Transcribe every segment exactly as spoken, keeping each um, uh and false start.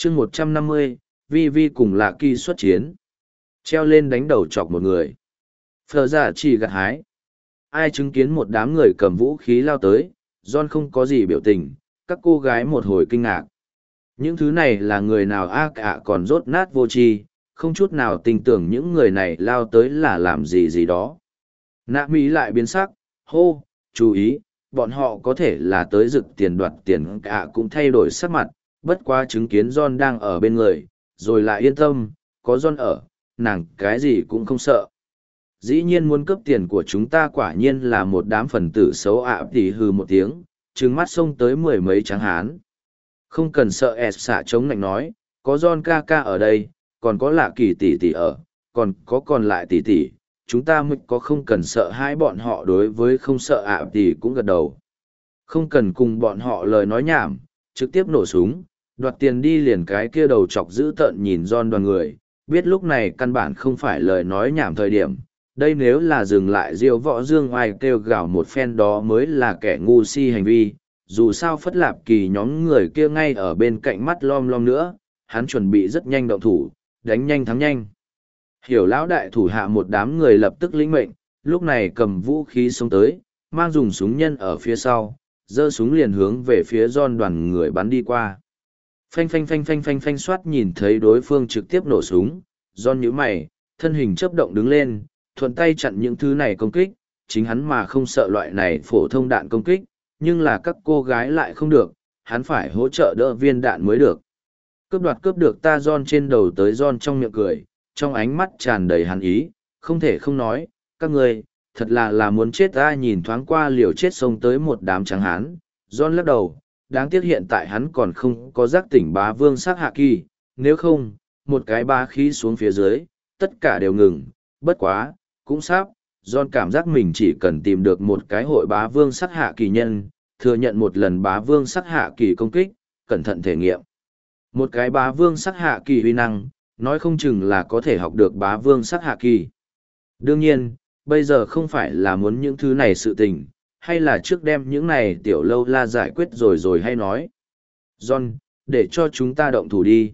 chương một trăm năm mươi, Vi Vi cùng Lạ Kỳ xuất chiến. Treo lên đánh đầu chọc một người. Phờ giả chỉ gặt hái. Ai chứng kiến một đám người cầm vũ khí lao tới, John không có gì biểu tình, các cô gái một hồi kinh ngạc. Những thứ này là người nào ác ạ còn rốt nát vô tri, không chút nào tin tưởng những người này lao tới là làm gì gì đó. Nạ Mỹ lại biến sắc, hô, chú ý, bọn họ có thể là tới rực tiền đoạt tiền ạ cũng thay đổi sắc mặt, bất quá chứng kiến John đang ở bên người, rồi lại yên tâm, có John ở, nàng cái gì cũng không sợ. Dĩ nhiên muốn cướp tiền của chúng ta quả nhiên là một đám phần tử xấu ạ thì hừ một tiếng, trừng mắt xông tới mười mấy tráng hán. Không cần sợ S xạ chống lạnh nói, có John ca ca ở đây, còn có Lạ Kỳ tỷ tỷ ở, còn có còn lại tỷ tỷ, chúng ta mới có không cần sợ hai bọn họ đối với không sợ ạ thì cũng gật đầu. Không cần cùng bọn họ lời nói nhảm, trực tiếp nổ súng, đoạt tiền đi liền cái kia đầu chọc dữ tợn nhìn John đoàn người, biết lúc này căn bản không phải lời nói nhảm thời điểm. Đây nếu là dừng lại diêu võ dương oai kêu gào một phen đó mới là kẻ ngu si hành vi, dù sao Phất Lạp Kỳ nhóm người kia ngay ở bên cạnh mắt lom lom nữa, hắn chuẩn bị rất nhanh động thủ, đánh nhanh thắng nhanh. Hiểu lão đại thủ hạ một đám người lập tức lĩnh mệnh, lúc này cầm vũ khí xông tới, mang dùng súng nhân ở phía sau, giơ súng liền hướng về phía John đoàn người bắn đi qua. Phanh phanh phanh phanh phanh phanh soát nhìn thấy đối phương trực tiếp nổ súng, John nhíu mày, thân hình chớp động đứng lên, thuận tay chặn những thứ này công kích, chính hắn mà không sợ loại này phổ thông đạn công kích, nhưng là các cô gái lại không được, hắn phải hỗ trợ đỡ viên đạn mới được. Cướp đoạt cướp được ta John trên đầu tới John trong miệng cười, trong ánh mắt tràn đầy hàn ý, không thể không nói, các người, thật là là muốn chết ta nhìn thoáng qua liều chết xông tới một đám trắng hán. John lắc đầu, đáng tiếc hiện tại hắn còn không có giác tỉnh bá vương sắc hạ kỳ, nếu không, một cái bá khí xuống phía dưới, tất cả đều ngừng, bất quá, cũng sắp, John cảm giác mình chỉ cần tìm được một cái hội bá vương sắc hạ kỳ nhân, thừa nhận một lần bá vương sắc hạ kỳ công kích, cẩn thận thể nghiệm. Một cái bá vương sắc hạ kỳ uy năng, nói không chừng là có thể học được bá vương sắc hạ kỳ. Đương nhiên, bây giờ không phải là muốn những thứ này sự tình, hay là trước đem những này tiểu lâu la giải quyết rồi rồi hay nói. John, để cho chúng ta động thủ đi.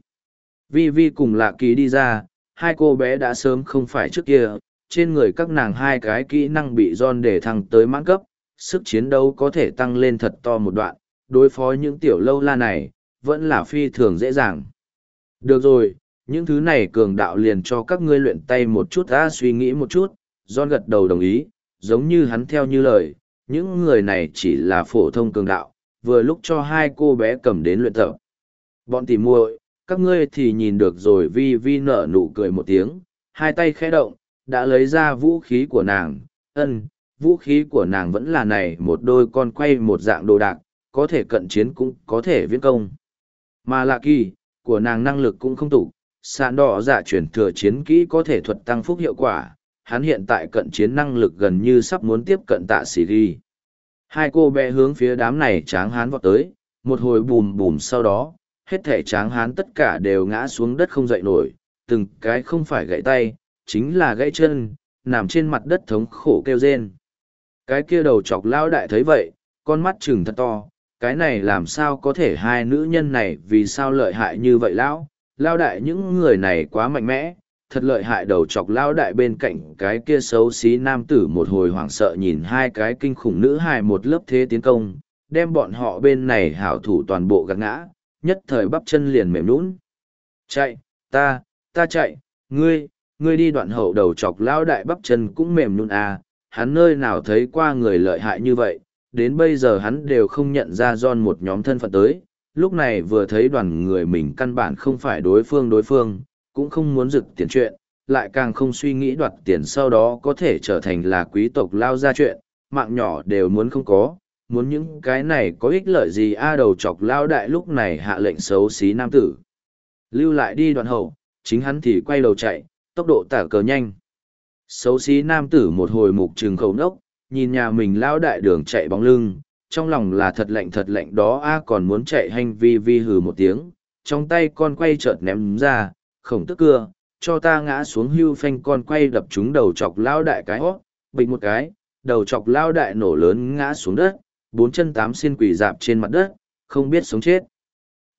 Vi Vi cùng Lạ Kỳ đi ra, hai cô bé đã sớm không phải trước kia, trên người các nàng hai cái kỹ năng bị John để thăng tới mãn cấp, sức chiến đấu có thể tăng lên thật to một đoạn, đối phó những tiểu lâu la này, vẫn là phi thường dễ dàng. Được rồi, những thứ này cường đạo liền cho các ngươi luyện tay một chút ta suy nghĩ một chút, John gật đầu đồng ý, giống như hắn theo như lời, những người này chỉ là phổ thông cường đạo, vừa lúc cho hai cô bé cầm đến luyện tập. Bọn tỉ muội, các ngươi thì nhìn được rồi. Vi Vi nở nụ cười một tiếng, hai tay khẽ động, đã lấy ra vũ khí của nàng. Ân, vũ khí của nàng vẫn là này một đôi con quay một dạng đồ đạc, có thể cận chiến cũng có thể viễn công. Mà Lạ Kỳ, của nàng năng lực cũng không tụ, sàn đỏ dạ chuyển thừa chiến kỹ có thể thuật tăng phúc hiệu quả, hắn hiện tại cận chiến năng lực gần như sắp muốn tiếp cận Tạ Sĩ Ghi. Hai cô bé hướng phía đám này tráng hán vọt tới, một hồi bùm bùm sau đó, hết thể tráng hán tất cả đều ngã xuống đất không dậy nổi, từng cái không phải gãy tay, chính là gãy chân, nằm trên mặt đất thống khổ kêu rên. Cái kia đầu chọc lão đại thấy vậy, con mắt trừng thật to, cái này làm sao có thể hai nữ nhân này vì sao lợi hại như vậy lão, lão đại những người này quá mạnh mẽ, thật lợi hại. Đầu chọc lão đại bên cạnh cái kia xấu xí nam tử một hồi hoảng sợ nhìn hai cái kinh khủng nữ hài một lớp thế tiến công, đem bọn họ bên này hảo thủ toàn bộ gạt ngã, nhất thời bắp chân liền mềm nhũn. Chạy, ta, ta chạy, ngươi, ngươi đi. Đoạn hậu đầu chọc lão đại bắp chân cũng mềm nhũn à, hắn nơi nào thấy qua người lợi hại như vậy, đến bây giờ hắn đều không nhận ra John một nhóm thân phận tới, lúc này vừa thấy đoàn người mình căn bản không phải đối phương đối phương, cũng không muốn rực tiền chuyện, lại càng không suy nghĩ đoạt tiền sau đó có thể trở thành là quý tộc lao ra chuyện, mạng nhỏ đều muốn không có, muốn những cái này có ích lợi gì a. Đầu chọc lao đại lúc này hạ lệnh xấu xí nam tử. Lưu lại đi. Đoạn hậu, chính hắn thì quay đầu chạy, tốc độ tả cờ nhanh. Xấu xí nam tử một hồi mục trừng khẩu nốc, nhìn nhà mình lao đại đường chạy bóng lưng, trong lòng là thật lạnh thật lạnh đó a. Còn muốn chạy hành vi vi hừ một tiếng, trong tay con quay chợt ném ra, khổng tức cưa, cho ta ngã xuống. Hưu phanh con quay đập trúng đầu chọc lao đại cái hót, bịch một cái, đầu chọc lao đại nổ lớn ngã xuống đất, bốn chân tám xiên quỷ dạp trên mặt đất, không biết sống chết.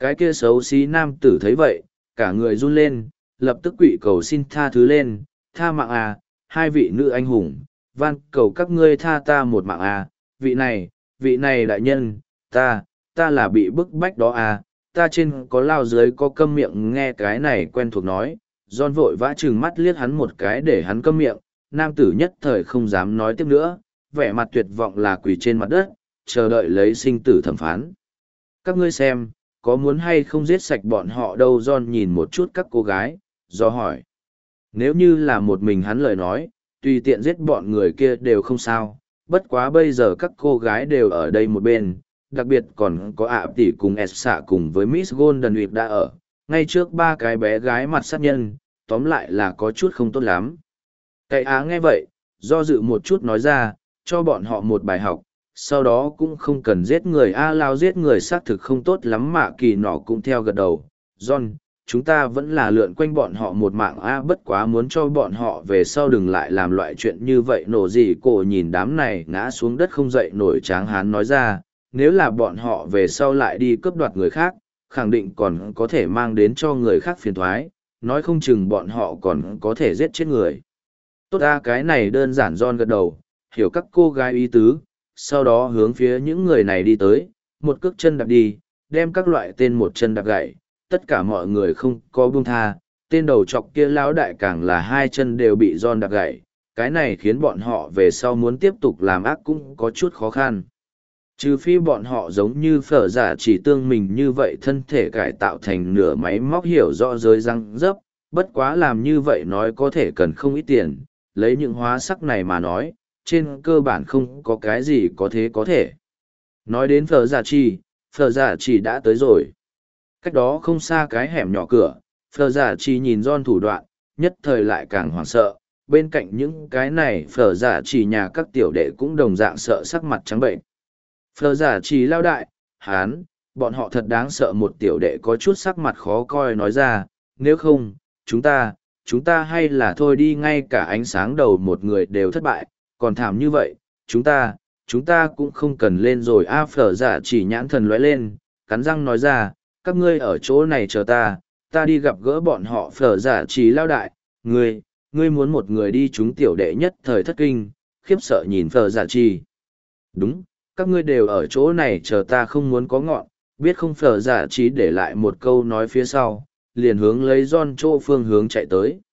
Cái kia xấu xí nam tử thấy vậy, cả người run lên, lập tức quỵ cầu xin tha thứ lên, tha mạng à, hai vị nữ anh hùng, van cầu các ngươi tha ta một mạng à, vị này, vị này đại nhân, ta, ta là bị bức bách đó à, ta trên có lao dưới có câm miệng nghe cái này quen thuộc nói, John vội vã trừng mắt liếc hắn một cái để hắn câm miệng, nam tử nhất thời không dám nói tiếp nữa, vẻ mặt tuyệt vọng là quỳ trên mặt đất, chờ đợi lấy sinh tử thẩm phán. Các ngươi xem, có muốn hay không giết sạch bọn họ đâu? John nhìn một chút các cô gái, do hỏi. Nếu như là một mình hắn lời nói, tùy tiện giết bọn người kia đều không sao, bất quá bây giờ các cô gái đều ở đây một bên, đặc biệt còn có ạ tỷ cùng Essa cùng với Miss Golden Week đã ở, ngay trước ba cái bé gái mặt sát nhân, tóm lại là có chút không tốt lắm. Cái á nghe vậy, do dự một chút nói ra, cho bọn họ một bài học, sau đó cũng không cần giết người a lao giết người xác thực không tốt lắm mà kỳ nọ cũng theo gật đầu. John, chúng ta vẫn là lượn quanh bọn họ một mạng a bất quá muốn cho bọn họ về sau đừng lại làm loại chuyện như vậy nổ gì cổ nhìn đám này ngã xuống đất không dậy nổi tráng hán nói ra, nếu là bọn họ về sau lại đi cướp đoạt người khác, khẳng định còn có thể mang đến cho người khác phiền thoái, nói không chừng bọn họ còn có thể giết chết người. Tốt ra cái này đơn giản John gật đầu, hiểu các cô gái ý tứ, sau đó hướng phía những người này đi tới, một cước chân đạp đi, đem các loại tên một chân đạp gãy, tất cả mọi người không có buông tha, tên đầu chọc kia lão đại càng là hai chân đều bị John đạp gãy, cái này khiến bọn họ về sau muốn tiếp tục làm ác cũng có chút khó khăn. Trừ phi bọn họ giống như phở giả chỉ tương mình như vậy thân thể cải tạo thành nửa máy móc hiểu rõ giới răng dấp, bất quá làm như vậy nói có thể cần không ít tiền, lấy những hóa sắc này mà nói, trên cơ bản không có cái gì có thế có thể. Nói đến phở giả chỉ, phở giả chỉ đã tới rồi. Cách đó không xa cái hẻm nhỏ cửa, phở giả chỉ nhìn John thủ đoạn, nhất thời lại càng hoảng sợ, bên cạnh những cái này phở giả chỉ nhà các tiểu đệ cũng đồng dạng sợ sắc mặt trắng bệnh. Phở giả chỉ lao đại, hán, bọn họ thật đáng sợ một tiểu đệ có chút sắc mặt khó coi nói ra, nếu không, chúng ta, chúng ta hay là thôi đi ngay cả ánh sáng đầu một người đều thất bại, còn thảm như vậy, chúng ta, chúng ta cũng không cần lên rồi a phở giả chỉ nhãn thần lóe lên, cắn răng nói ra, các ngươi ở chỗ này chờ ta, ta đi gặp gỡ bọn họ phở giả chỉ lao đại, ngươi, ngươi muốn một người đi chúng tiểu đệ nhất thời thất kinh, khiếp sợ nhìn phở giả chỉ. Đúng, các ngươi đều ở chỗ này chờ ta không muốn có ngọn, biết không phở giả chỉ để lại một câu nói phía sau, liền hướng lấy John chỗ phương hướng chạy tới.